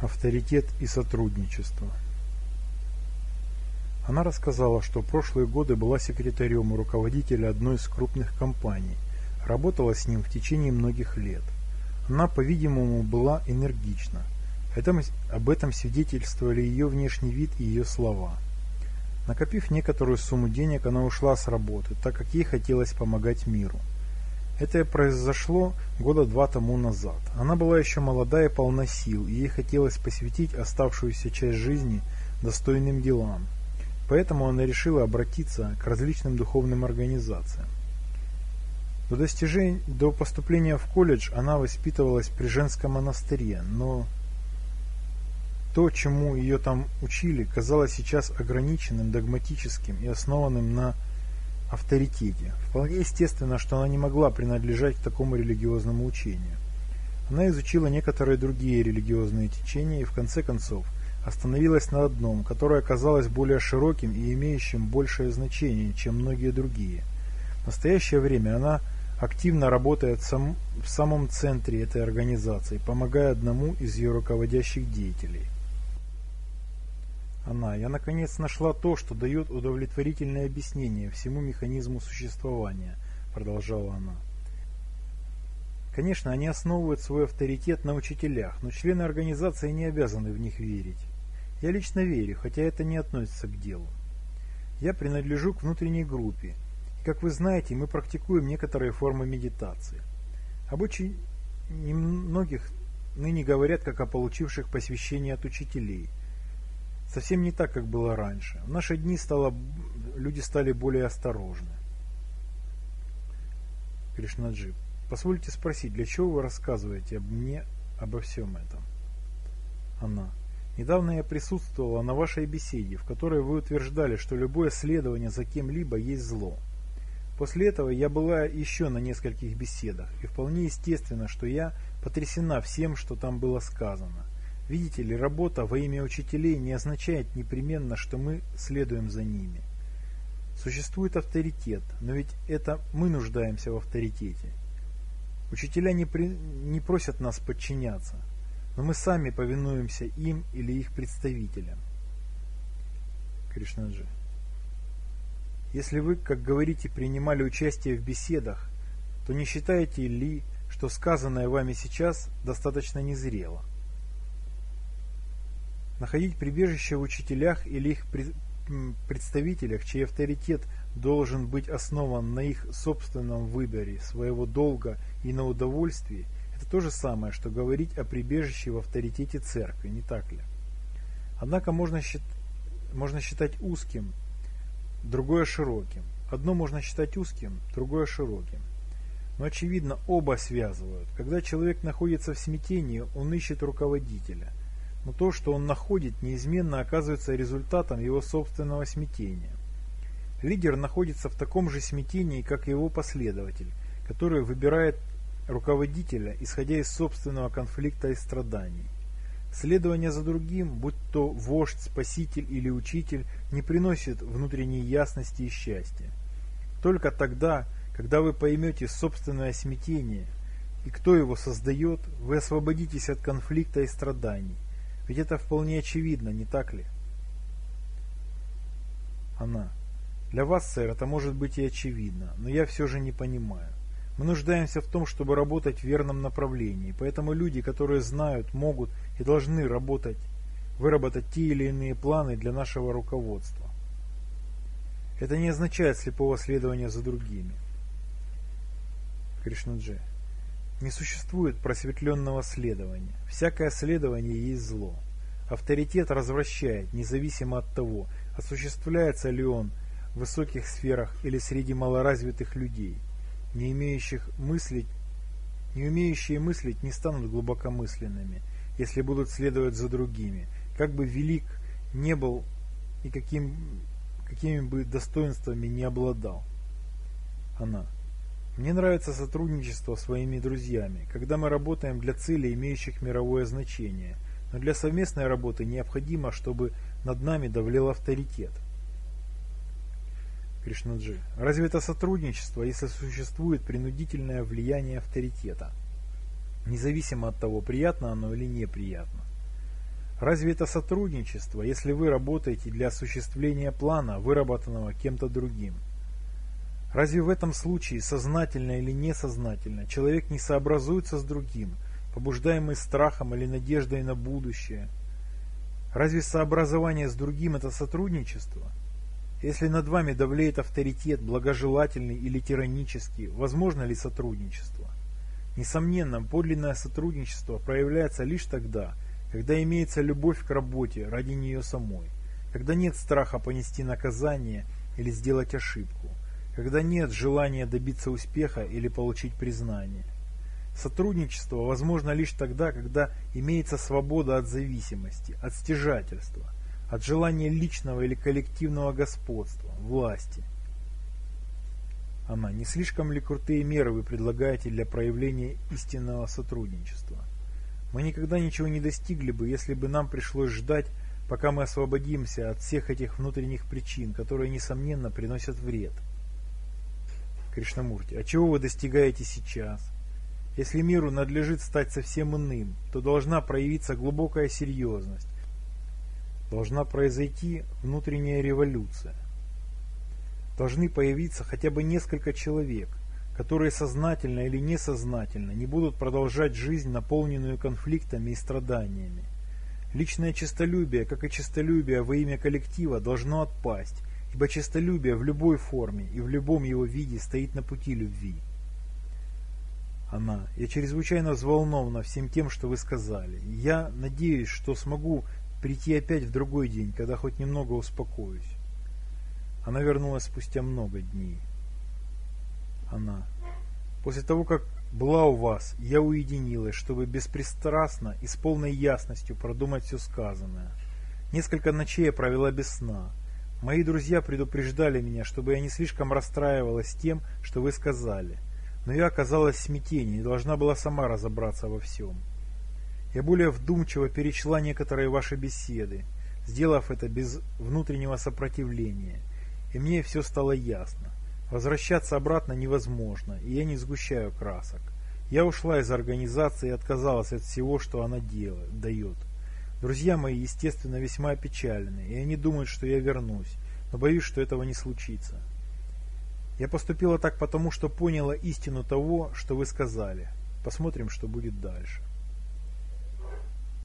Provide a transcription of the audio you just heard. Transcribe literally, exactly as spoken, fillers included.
Авторитет и сотрудничество. Она рассказала, что в прошлые годы была секретарем у руководителя одной из крупных компаний, работала с ним в течение многих лет. Она, по-видимому, была энергична. Это, об этом свидетельствовали ее внешний вид и ее слова. Накопив некоторую сумму денег, она ушла с работы, так как ей хотелось помогать миру. Это произошло года два тому назад. Она была еще молода и полна сил, и ей хотелось посвятить оставшуюся часть жизни достойным делам. Поэтому она решила обратиться к различным духовным организациям. До достижения, до поступления в колледж она воспитывалась при женском монастыре, но то, чему ее там учили, казалось сейчас ограниченным, догматическим и основанным на авторитете. Вполне естественно, что она не могла принадлежать к такому религиозному учению. Она изучила некоторые другие религиозные течения и в конце концов остановилась на одном, которое оказалось более широким и имеющим большее значение, чем многие другие. В настоящее время она активно работает сам, в самом центре этой организации, помогая одному из ее руководящих деятелей. Она, я наконец нашла то, что дает удовлетворительное объяснение всему механизму существования, продолжала она. Конечно, они основывают свой авторитет на учителях, но члены организации не обязаны в них верить. Я лично верю, хотя это не относится к делу. Я принадлежу к внутренней группе, и, как вы знаете, мы практикуем некоторые формы медитации. Об очень немногих ныне говорят как о получивших посвящение от учителей. Совсем не так, как было раньше. В наши дни стало, люди стали более осторожны. Кришнаджи, позвольте спросить, для чего вы рассказываете мне обо всем этом? Она. Недавно я присутствовала на вашей беседе, в которой вы утверждали, что любое следование за кем-либо есть зло. После этого я была еще на нескольких беседах, и вполне естественно, что я потрясена всем, что там было сказано. Видите ли, работа во имя учителей не означает непременно, что мы следуем за ними. Существует авторитет, но ведь это мы нуждаемся в авторитете. Учителя не, при... не просят нас подчиняться, но мы сами повинуемся им или их представителям. Кришнаджи. Если вы, как говорите, принимали участие в беседах, то не считаете ли, что сказанное вами сейчас достаточно незрело? Находить прибежище в учителях или их представителях, чей авторитет должен быть основан на их собственном выборе своего долга и на удовольствии, это то же самое, что говорить о прибежище в авторитете церкви, не так ли? Однако можно, счит... можно считать узким, другое широким. Одно можно считать узким, другое широким. Но очевидно, оба связывают. Когда человек находится в смятении, он ищет руководителя. Но то, что он находит, неизменно оказывается результатом его собственного смятения. Лидер находится в таком же смятении, как и его последователь, который выбирает руководителя, исходя из собственного конфликта и страданий. Следование за другим, будь то вождь, спаситель или учитель, не приносит внутренней ясности и счастья. Только тогда, когда вы поймете собственное смятение и кто его создает, вы освободитесь от конфликта и страданий. Ведь это вполне очевидно, не так ли? Она. Для вас, сэр, это может быть и очевидно, но я все же не понимаю. Мы нуждаемся в том, чтобы работать в верном направлении, поэтому люди, которые знают, могут и должны работать, выработать те или иные планы для нашего руководства. Это не означает слепого следования за другими. Кришнаджи. Не существует просветленного следования. Всякое следование есть зло. Авторитет развращает, независимо от того, осуществляется ли он в высоких сферах или среди малоразвитых людей. Не имеющих мыслить, не умеющие мыслить не станут глубокомысленными, если будут следовать за другими, как бы велик не был и каким, какими бы достоинствами не обладал. Она. Мне нравится сотрудничество с своими друзьями, когда мы работаем для целей, имеющих мировое значение, но для совместной работы необходимо, чтобы над нами давлел авторитет. Кришнаджи. Разве это сотрудничество, если существует принудительное влияние авторитета? Независимо от того, приятно оно или неприятно. Разве это сотрудничество, если вы работаете для осуществления плана, выработанного кем-то другим? Разве в этом случае, сознательно или несознательно, человек не сообразуется с другим, побуждаемый страхом или надеждой на будущее? Разве сообразование с другим – это сотрудничество? Если над вами давлеет авторитет, благожелательный или тиранический, возможно ли сотрудничество? Несомненно, подлинное сотрудничество проявляется лишь тогда, когда имеется любовь к работе ради нее самой, когда нет страха понести наказание или сделать ошибку, когда нет желания добиться успеха или получить признание. Сотрудничество возможно лишь тогда, когда имеется свобода от зависимости, от стяжательства, от желания личного или коллективного господства, власти. Она, не слишком ли крутые меры вы предлагаете для проявления истинного сотрудничества? Мы никогда ничего не достигли бы, если бы нам пришлось ждать, пока мы освободимся от всех этих внутренних причин, которые, несомненно, приносят вред. Кришнамурти, а чего вы достигаете сейчас? Если миру надлежит стать совсем иным, то должна проявиться глубокая серьезность, должна произойти внутренняя революция. Должны появиться хотя бы несколько человек, которые сознательно или несознательно не будут продолжать жизнь, наполненную конфликтами и страданиями. Личное честолюбие, как и честолюбие во имя коллектива, должно отпасть, ибо честолюбие в любой форме и в любом его виде стоит на пути любви. Она, я чрезвычайно взволнована всем тем, что вы сказали. Я надеюсь, что смогу прийти опять в другой день, когда хоть немного успокоюсь. Она вернулась спустя много дней. Она. После того, как была у вас, я уединилась, чтобы беспристрастно и с полной ясностью продумать все сказанное. Несколько ночей я провела без сна. Мои друзья предупреждали меня, чтобы я не слишком расстраивалась тем, что вы сказали. Но я оказалась в смятении и должна была сама разобраться во всем. Я более вдумчиво перечла некоторые ваши беседы, сделав это без внутреннего сопротивления, и мне все стало ясно. Возвращаться обратно невозможно, и я не сгущаю красок. Я ушла из организации и отказалась от всего, что она делает, дает. Друзья мои, естественно, весьма опечалены, и они думают, что я вернусь, но боюсь, что этого не случится. Я поступила так потому, что поняла истину того, что вы сказали. Посмотрим, что будет дальше.